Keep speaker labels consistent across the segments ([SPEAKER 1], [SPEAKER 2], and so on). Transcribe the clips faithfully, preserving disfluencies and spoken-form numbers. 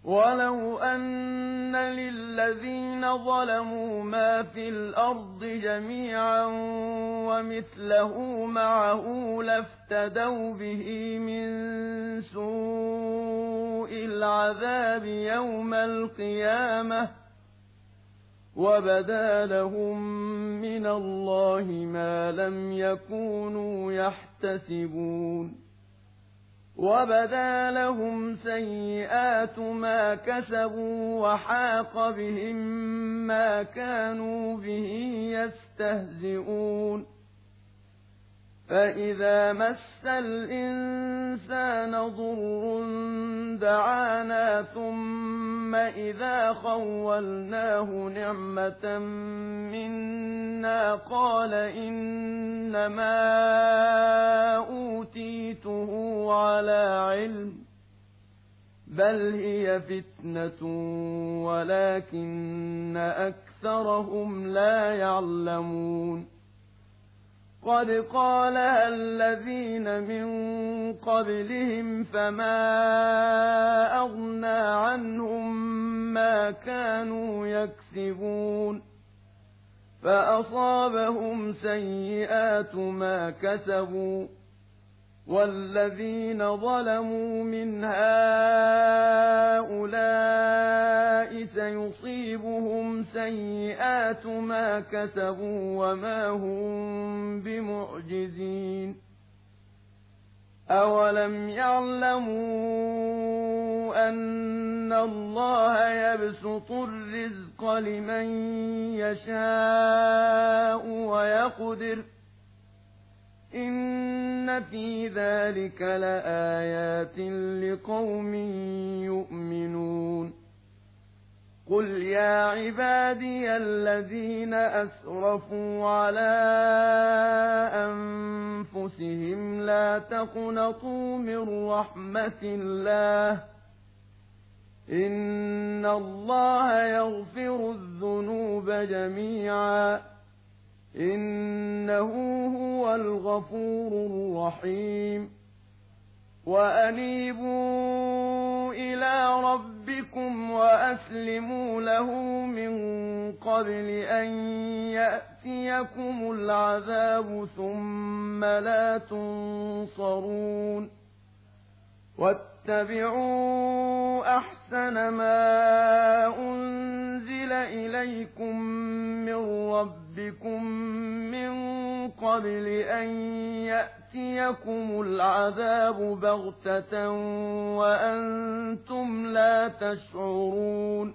[SPEAKER 1] وَلَوْ أَنَّ لِلَّذِينَ ظَلَمُوا مَا فِي الْأَرْضِ جَمِيعًا وَمِثْلَهُ مَعَهُ لَافْتَدَوْا بِهِ مِن سُوءِ الْعَذَابِ يَوْمَ الْقِيَامَةِ وَبَدَا لَهُم مِّنَ اللَّهِ مَا لَمْ يَكُونُوا يَحْتَسِبُونَ وَبَدَا لَهُمْ سَيِّئَاتُ مَا كَسَبُوا وَحَاقَ بِهِم مَّا كَانُوا بِهِ يَسْتَهْزِئُونَ فَإِذَا مَسَّ الْإِنسَانَ ضُرٌّ دَعَانَا ثُمَّ إِذَا خَوَّلْنَاهُ نِعْمَةً مِنَّا قَالَ إِنَّمَا أُوتِيتُهُ عَلَىٰ عِلْمٍ بَلْ هِيَ فِتْنَةٌ وَلَٰكِنَّ أَكْثَرَهُمْ لَا يَعْلَمُونَ قَدْ قَالَهَا الَّذِينَ مِن قَبْلِهِمْ فَمَا أَغْنَىٰ عَنْهُم مَّا كَانُوا يَكْسِبُونَ فَأَصَابَهُمْ سَيِّئَاتُ مَا كَسَبُوا وَالَّذِينَ ظَلَمُوا مِنْ هَٰؤُلَاءِ سَيُصِيبُهُمْ سَيِّئَاتُ مَا كَسَبُوا وَمَا هُم بِمُعْجِزِينَ أَوَلَمْ يَعْلَمُوا أَنَّ اللَّهَ يَبْسُطُ الرِّزْقَ لِمَن يَشَاءُ وَيَقْدِرُ إِنَّ فِي ذَٰلِكَ لَآيَاتٍ لِّقَوْمٍ يُؤْمِنُونَ قُلْ يَا عِبَادِيَ الَّذِينَ أَسْرَفُوا عَلَىٰ أَنفُسِهِمْ لَا تَقْنَطُوا مِن رَّحْمَةِ اللَّهِ إِنَّ اللَّهَ يَغْفِرُ الذُّنُوبَ جَمِيعًا إِنَّهُ هُوَ الْغَفُورُ الرَّحِيمُ وَأَنِيبُوا إِلَىٰ رَبِّكُمْ وَأَسْلِمُوا لَهُ مِن قَبْلِ أَن يَأْتِيَكُمُ الْعَذَابُ ثُمَّ لَا تُنصَرُونَ وَاتَّبِعُوا أَحْسَنَ مَا أُنزِلَ إِلَيْكُم مِّن رَّبِّكُم مِّن قَبْلِ أَن يَأْتِيَكُمُ الْعَذَابُ بَغْتَةً وَأَنتُمْ لَا تَشْعُرُونَ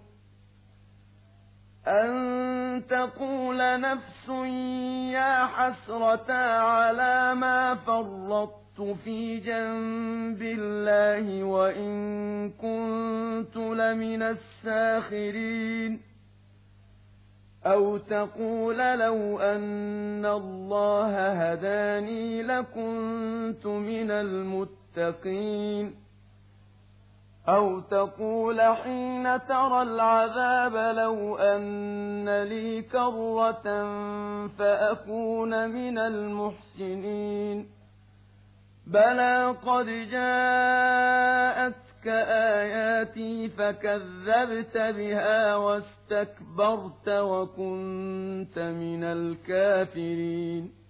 [SPEAKER 1] أَن تَقُولَ نَفْسٌ يَا حَسْرَتَا عَلَىٰ مَا فَرَّطتُ فِي جَنبِ اللَّهِ وَإِن كُنتُ لَمِنَ السَّاخِرِينَ أَوْ تَقُولَ لَوْ أَنَّ اللَّهَ هَدَانِي لَكُنتُ مِنَ الْمُتَّقِينَ أَوْ تَقُولَ حِينَ تَرَى الْعَذَابَ لَوْ أَنَّ لِي كَرَّةً فَأَكُونَ مِنَ الْمُحْسِنِينَ بَلَىٰ قَدْ جَاءَتْكَ آيَاتِي فَكَذَّبْتَ بِهَا وَاسْتَكْبَرْتَ وَكُنتَ مِنَ الْكَافِرِينَ